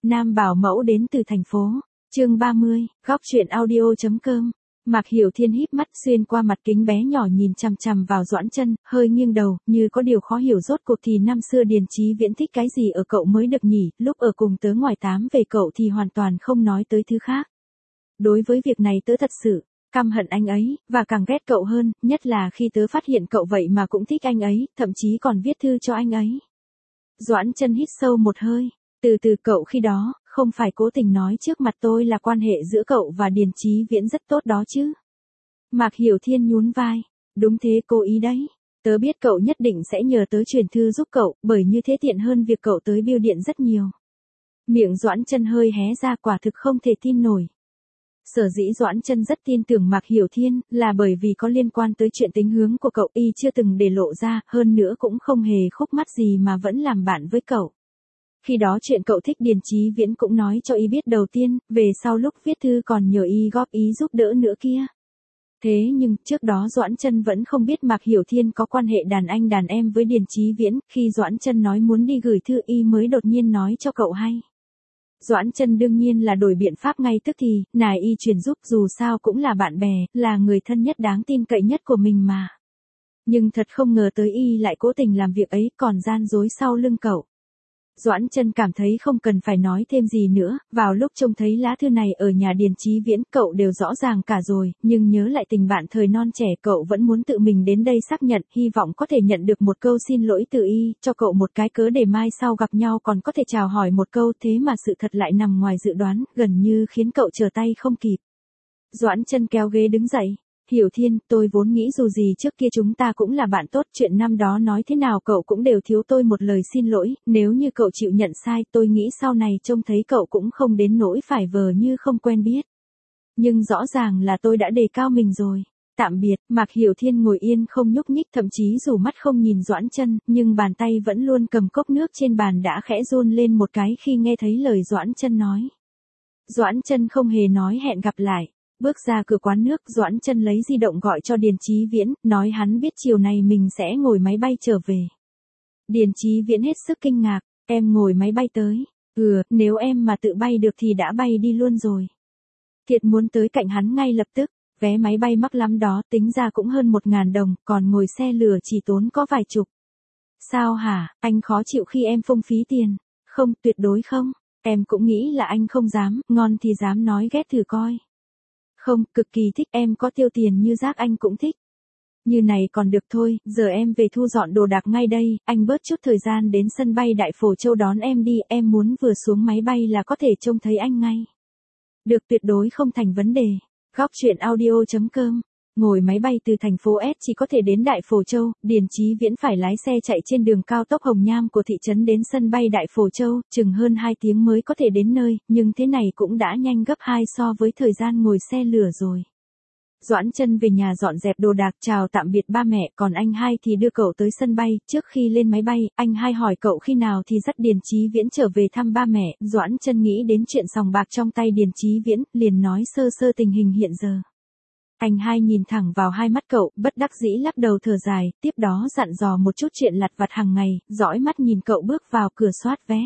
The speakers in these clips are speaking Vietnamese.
Nam bảo mẫu đến từ thành phố. Chương 30, góc truyện audio.com. Mạc Hiểu Thiên híp mắt xuyên qua mặt kính bé nhỏ nhìn chằm chằm vào Doãn Chân, hơi nghiêng đầu, như có điều khó hiểu rốt cuộc thì năm xưa Điền Chí Viễn thích cái gì ở cậu mới được nhỉ, lúc ở cùng tớ ngoài tám về cậu thì hoàn toàn không nói tới thứ khác. Đối với việc này tớ thật sự căm hận anh ấy, và càng ghét cậu hơn, nhất là khi tớ phát hiện cậu vậy mà cũng thích anh ấy, thậm chí còn viết thư cho anh ấy. Doãn Chân hít sâu một hơi, từ cậu khi đó, không phải cố tình nói trước mặt tôi là quan hệ giữa cậu và Điền Chí Viễn rất tốt đó chứ. Mạc Hiểu Thiên nhún vai, đúng thế, cố ý đấy. Tớ biết cậu nhất định sẽ nhờ tớ chuyển thư giúp cậu, bởi như thế tiện hơn việc cậu tới bưu điện rất nhiều. Miệng Doãn Chân hơi hé ra, quả thực không thể tin nổi. Sở dĩ Doãn Chân rất tin tưởng Mạc Hiểu Thiên, là bởi vì có liên quan tới chuyện tính hướng của cậu, y chưa từng để lộ ra, hơn nữa cũng không hề khúc mắc gì mà vẫn làm bạn với cậu. Khi đó chuyện cậu thích Điền Chí Viễn cũng nói cho y biết đầu tiên, về sau lúc viết thư còn nhờ y góp ý giúp đỡ nữa kia. Thế nhưng, trước đó Doãn Chân vẫn không biết Mạc Hiểu Thiên có quan hệ đàn anh đàn em với Điền Chí Viễn, khi Doãn Chân nói muốn đi gửi thư y mới đột nhiên nói cho cậu hay. Doãn Chân đương nhiên là đổi biện pháp ngay tức thì, nài y truyền giúp, dù sao cũng là bạn bè, là người thân nhất đáng tin cậy nhất của mình mà. Nhưng thật không ngờ tới y lại cố tình làm việc ấy, còn gian dối sau lưng cậu. Doãn Chân cảm thấy không cần phải nói thêm gì nữa, vào lúc trông thấy lá thư này ở nhà Điền Chí Viễn cậu đều rõ ràng cả rồi, nhưng nhớ lại tình bạn thời non trẻ cậu vẫn muốn tự mình đến đây xác nhận, hy vọng có thể nhận được một câu xin lỗi từ y, cho cậu một cái cớ để mai sau gặp nhau còn có thể chào hỏi một câu, thế mà sự thật lại nằm ngoài dự đoán, gần như khiến cậu trở tay không kịp. Doãn Chân kéo ghế đứng dậy. Hiểu Thiên, tôi vốn nghĩ dù gì trước kia chúng ta cũng là bạn tốt, chuyện năm đó nói thế nào cậu cũng đều thiếu tôi một lời xin lỗi, nếu như cậu chịu nhận sai tôi nghĩ sau này trông thấy cậu cũng không đến nỗi phải vờ như không quen biết. Nhưng rõ ràng là tôi đã đề cao mình rồi. Tạm biệt. Mạc Hiểu Thiên ngồi yên không nhúc nhích, thậm chí dù mắt không nhìn Doãn Chân, nhưng bàn tay vẫn luôn cầm cốc nước trên bàn đã khẽ run lên một cái khi nghe thấy lời Doãn Chân nói. Doãn Chân không hề nói hẹn gặp lại. Bước ra cửa quán nước, Doãn Chân lấy di động gọi cho Điền Chí Viễn, nói hắn biết chiều này mình sẽ ngồi máy bay trở về. Điền Chí Viễn hết sức kinh ngạc, em ngồi máy bay tới? Nếu em mà tự bay được thì đã bay đi luôn rồi. Thiệt muốn tới cạnh hắn ngay lập tức, vé máy bay mắc lắm đó, tính ra cũng hơn 1.000 đồng, còn ngồi xe lửa chỉ tốn có vài chục. Sao hả, anh khó chịu khi em phung phí tiền? Không, tuyệt đối không, em cũng nghĩ là anh không dám, ngon thì dám nói ghét thử coi. Không, cực kỳ thích, em có tiêu tiền như rác anh cũng thích. Như này còn được thôi, giờ em về thu dọn đồ đạc ngay đây, anh bớt chút thời gian đến sân bay Đại Phổ Châu đón em đi, em muốn vừa xuống máy bay là có thể trông thấy anh ngay. Được, tuyệt đối không thành vấn đề. Góc truyện audio.com. Ngồi máy bay từ thành phố S chỉ có thể đến Đại Phổ Châu, Điền Chí Viễn phải lái xe chạy trên đường cao tốc Hồng Nham của thị trấn đến sân bay Đại Phổ Châu, chừng hơn 2 tiếng mới có thể đến nơi, nhưng thế này cũng đã nhanh gấp 2 so với thời gian ngồi xe lửa rồi. Doãn Chân về nhà dọn dẹp đồ đạc chào tạm biệt ba mẹ, còn anh hai thì đưa cậu tới sân bay, trước khi lên máy bay, anh hai hỏi cậu khi nào thì dắt Điền Chí Viễn trở về thăm ba mẹ, Doãn Chân nghĩ đến chuyện sòng bạc trong tay Điền Chí Viễn, liền nói sơ sơ tình hình hiện giờ. Anh hai nhìn thẳng vào hai mắt cậu, bất đắc dĩ lắc đầu thở dài, tiếp đó dặn dò một chút chuyện lặt vặt hàng ngày, dõi mắt nhìn cậu bước vào cửa soát vé.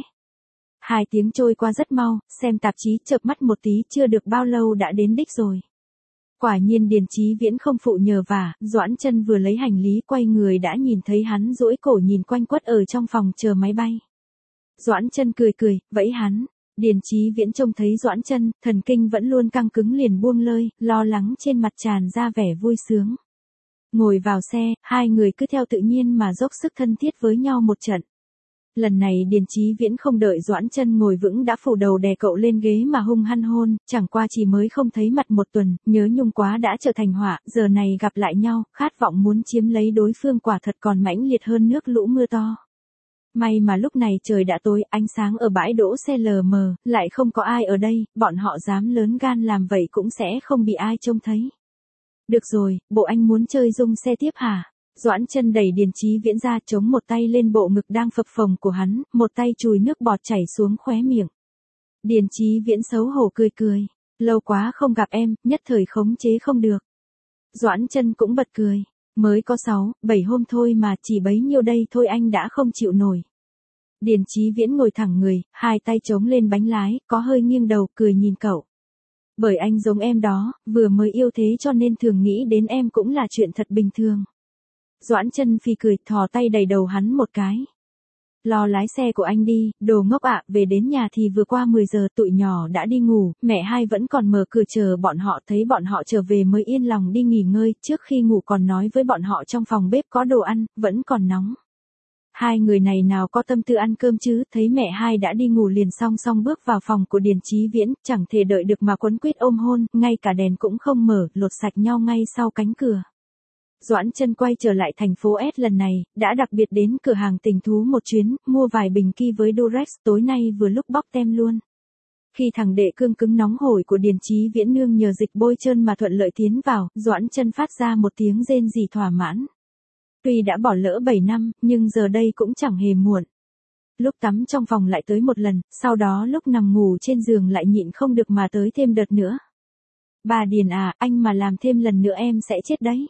2 tiếng trôi qua rất mau, xem tạp chí chợp mắt một tí chưa được bao lâu đã đến đích rồi. Quả nhiên Điền Chí Viễn không phụ nhờ vả, Doãn Chân vừa lấy hành lý quay người đã nhìn thấy hắn duỗi cổ nhìn quanh quất ở trong phòng chờ máy bay. Doãn Chân cười cười, vẫy hắn. Điền Chí Viễn trông thấy Doãn Chân, thần kinh vẫn luôn căng cứng liền buông lơi, lo lắng trên mặt tràn ra vẻ vui sướng. Ngồi vào xe, hai người cứ theo tự nhiên mà dốc sức thân thiết với nhau một trận. Lần này Điền Chí Viễn không đợi Doãn Chân ngồi vững đã phủ đầu đè cậu lên ghế mà hung hăng hôn, chẳng qua chỉ mới không thấy mặt một tuần, nhớ nhung quá đã trở thành họa, giờ này gặp lại nhau, khát vọng muốn chiếm lấy đối phương quả thật còn mãnh liệt hơn nước lũ mưa to. May mà lúc này trời đã tối, ánh sáng ở bãi đỗ xe lờ mờ, lại không có ai ở đây, bọn họ dám lớn gan làm vậy cũng sẽ không bị ai trông thấy. Được rồi, bộ anh muốn chơi dung xe tiếp hả? Doãn Chân đẩy Điền Chí Viễn ra, chống một tay lên bộ ngực đang phập phồng của hắn, một tay chùi nước bọt chảy xuống khóe miệng. Điền Chí Viễn xấu hổ cười cười, lâu quá không gặp em, nhất thời khống chế không được. Doãn Chân cũng bật cười, mới có 6, 7 hôm thôi mà, chỉ bấy nhiêu đây thôi anh đã không chịu nổi. Điền Chí Viễn ngồi thẳng người, hai tay chống lên bánh lái, có hơi nghiêng đầu, cười nhìn cậu. Bởi anh giống em đó, vừa mới yêu thế cho nên thường nghĩ đến em cũng là chuyện thật bình thường. Doãn Chân Phi cười, thò tay đẩy đầu hắn một cái. Lo lái xe của anh đi, đồ ngốc ạ, về đến nhà thì vừa qua 10 giờ, tụi nhỏ đã đi ngủ, mẹ hai vẫn còn mở cửa chờ bọn họ, thấy bọn họ trở về mới yên lòng đi nghỉ ngơi, trước khi ngủ còn nói với bọn họ trong phòng bếp có đồ ăn, vẫn còn nóng. Hai người này nào có tâm tư ăn cơm chứ, thấy mẹ hai đã đi ngủ liền song song bước vào phòng của Điền Chí Viễn, chẳng thể đợi được mà quấn quýt ôm hôn, ngay cả đèn cũng không mở, lột sạch nhau ngay sau cánh cửa. Doãn Chân quay trở lại thành phố S lần này, đã đặc biệt đến cửa hàng Tình Thú một chuyến, mua vài bình ki với Durex, tối nay vừa lúc bóc tem luôn. Khi thằng đệ cương cứng nóng hổi của Điền Chí Viễn nương nhờ dịch bôi trơn mà thuận lợi tiến vào, Doãn Chân phát ra một tiếng rên rỉ thỏa mãn. Tuy đã bỏ lỡ 7 năm, nhưng giờ đây cũng chẳng hề muộn. Lúc tắm trong phòng lại tới một lần, sau đó lúc nằm ngủ trên giường lại nhịn không được mà tới thêm đợt nữa. Bà Điền à, anh mà làm thêm lần nữa em sẽ chết đấy.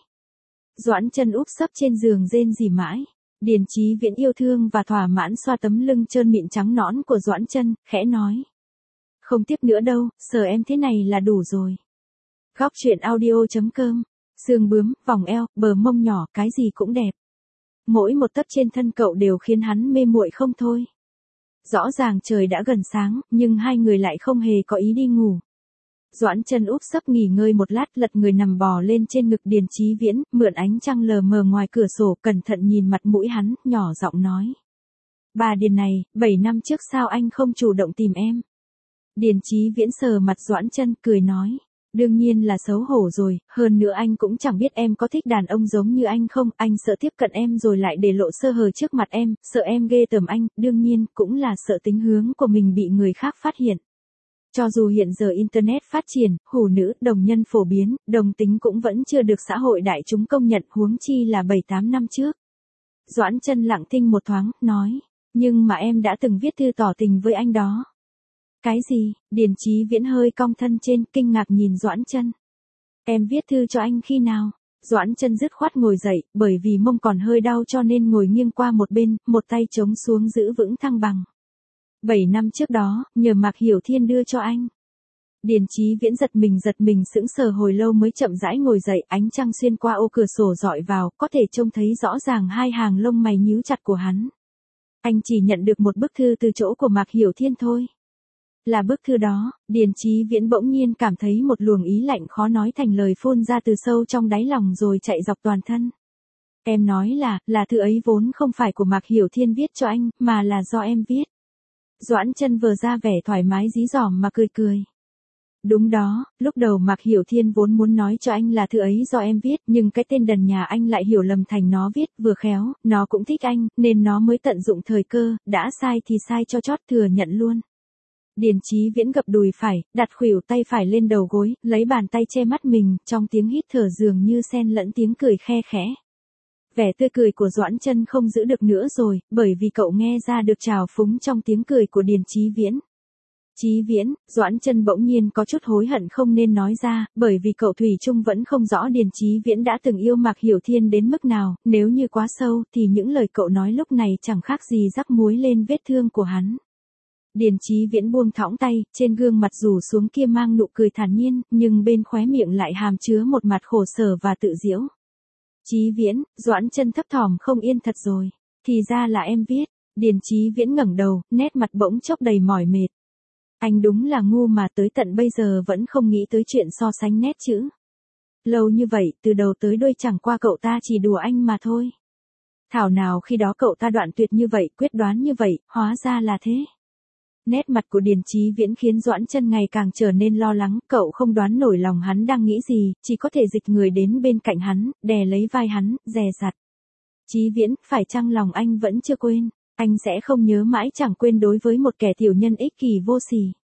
Doãn Chân úp sấp trên giường rên rỉ mãi. Điền Chí Viễn yêu thương và thỏa mãn xoa tấm lưng trơn mịn trắng nõn của Doãn Chân, khẽ nói. Không tiếp nữa đâu, sờ em thế này là đủ rồi. Góc truyện audio.com. Xương bướm, vòng eo, bờ mông nhỏ, cái gì cũng đẹp. Mỗi một tấc trên thân cậu đều khiến hắn mê muội không thôi. Rõ ràng trời đã gần sáng, nhưng hai người lại không hề có ý đi ngủ. Doãn Chân úp sấp nghỉ ngơi một lát, lật người nằm bò lên trên ngực Điền Chí Viễn, mượn ánh trăng lờ mờ ngoài cửa sổ, cẩn thận nhìn mặt mũi hắn, nhỏ giọng nói. Bà Điền này, 7 năm trước sao anh không chủ động tìm em? Điền Chí Viễn sờ mặt Doãn Chân, cười nói. Đương nhiên là xấu hổ rồi, hơn nữa anh cũng chẳng biết em có thích đàn ông giống như anh không, anh sợ tiếp cận em rồi lại để lộ sơ hở trước mặt em, sợ em ghê tởm anh, đương nhiên, cũng là sợ tính hướng của mình bị người khác phát hiện. Cho dù hiện giờ Internet phát triển, hủ nữ, đồng nhân phổ biến, đồng tính cũng vẫn chưa được xã hội đại chúng công nhận, huống chi là 7-8 năm trước. Doãn Chân lặng thinh một thoáng, nói, nhưng mà em đã từng viết thư tỏ tình với anh đó. Cái gì? Điền Chí Viễn hơi cong thân trên, kinh ngạc nhìn Doãn Chân. Em viết thư cho anh khi nào? Doãn Chân dứt khoát ngồi dậy, bởi vì mông còn hơi đau cho nên ngồi nghiêng qua một bên, một tay chống xuống giữ vững thăng bằng. 7 năm trước đó, nhờ Mạc Hiểu Thiên đưa cho anh. Điền Chí Viễn giật mình sững sờ hồi lâu mới chậm rãi ngồi dậy, ánh trăng xuyên qua ô cửa sổ dọi vào, có thể trông thấy rõ ràng hai hàng lông mày nhíu chặt của hắn. Anh chỉ nhận được một bức thư từ chỗ của Mạc Hiểu Thiên thôi. Là bức thư đó, Điền Chí Viễn bỗng nhiên cảm thấy một luồng ý lạnh khó nói thành lời phun ra từ sâu trong đáy lòng rồi chạy dọc toàn thân. Em nói là thư ấy vốn không phải của Mạc Hiểu Thiên viết cho anh, mà là do em viết. Doãn Chân vờ ra vẻ thoải mái dí dỏm mà cười. Đúng đó, lúc đầu Mạc Hiểu Thiên vốn muốn nói cho anh là thư ấy do em viết, nhưng cái tên đần nhà anh lại hiểu lầm thành nó viết, vừa khéo, nó cũng thích anh, nên nó mới tận dụng thời cơ, đã sai thì sai cho chót, thừa nhận luôn. Điền Chí Viễn gập đùi phải, đặt khuỷu tay phải lên đầu gối, lấy bàn tay che mắt mình, trong tiếng hít thở dường như xen lẫn tiếng cười khe khẽ. Vẻ tươi cười của Doãn Chân không giữ được nữa rồi, bởi vì cậu nghe ra được trào phúng trong tiếng cười của Điền Chí Viễn. Chí Viễn, Doãn Chân bỗng nhiên có chút hối hận không nên nói ra, bởi vì cậu thủy chung vẫn không rõ Điền Chí Viễn đã từng yêu Mạc Hiểu Thiên đến mức nào, nếu như quá sâu thì những lời cậu nói lúc này chẳng khác gì rắc muối lên vết thương của hắn. Điền Chí Viễn buông thõng tay, trên gương mặt rủ xuống kia mang nụ cười thản nhiên, nhưng bên khóe miệng lại hàm chứa một mặt khổ sở và tự giễu. Chí Viễn, Doãn Chân thấp thỏm không yên thật rồi. Thì ra là em viết. Điền Chí Viễn ngẩng đầu, nét mặt bỗng chốc đầy mỏi mệt. Anh đúng là ngu mà tới tận bây giờ vẫn không nghĩ tới chuyện so sánh nét chữ. Lâu như vậy, từ đầu tới đuôi chẳng qua cậu ta chỉ đùa anh mà thôi. Thảo nào khi đó cậu ta đoạn tuyệt như vậy, quyết đoán như vậy, hóa ra là thế. Nét mặt của Điền Chí Viễn khiến Doãn Chân ngày càng trở nên lo lắng, cậu không đoán nổi lòng hắn đang nghĩ gì, chỉ có thể dịch người đến bên cạnh hắn, đè lấy vai hắn, dè dặt. Chí Viễn, phải chăng lòng anh vẫn chưa quên, anh sẽ không nhớ mãi chẳng quên đối với một kẻ tiểu nhân ích kỷ vô sỉ.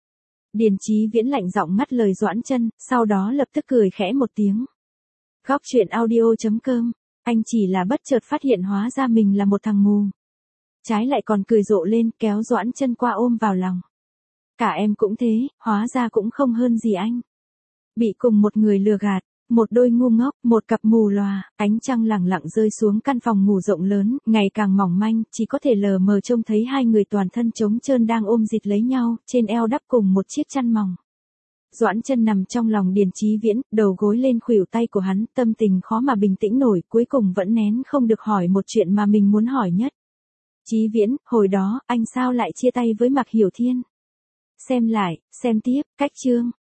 Điền Chí Viễn lạnh giọng ngắt lời Doãn Chân, sau đó lập tức cười khẽ một tiếng. Góc truyện audio.com, anh chỉ là bất chợt phát hiện hóa ra mình là một thằng mù. Trái lại còn cười rộ lên, kéo Doãn Chân qua ôm vào lòng. Cả em cũng thế, hóa ra cũng không hơn gì anh. Bị cùng một người lừa gạt, Một đôi ngu ngốc, một cặp mù lòa, ánh trăng lẳng lặng rơi xuống căn phòng ngủ rộng lớn, ngày càng mỏng manh, chỉ có thể lờ mờ trông thấy hai người toàn thân trống trơn đang ôm dịt lấy nhau, trên eo đắp cùng một chiếc chăn mỏng. Doãn Chân nằm trong lòng Điền Chí Viễn, đầu gối lên khuỷu tay của hắn, tâm tình khó mà bình tĩnh nổi, cuối cùng vẫn nén không được hỏi một chuyện mà mình muốn hỏi nhất. Chí Viễn, hồi đó, anh sao lại chia tay với Mạc Hiểu Thiên? Xem lại, xem tiếp, cách chương.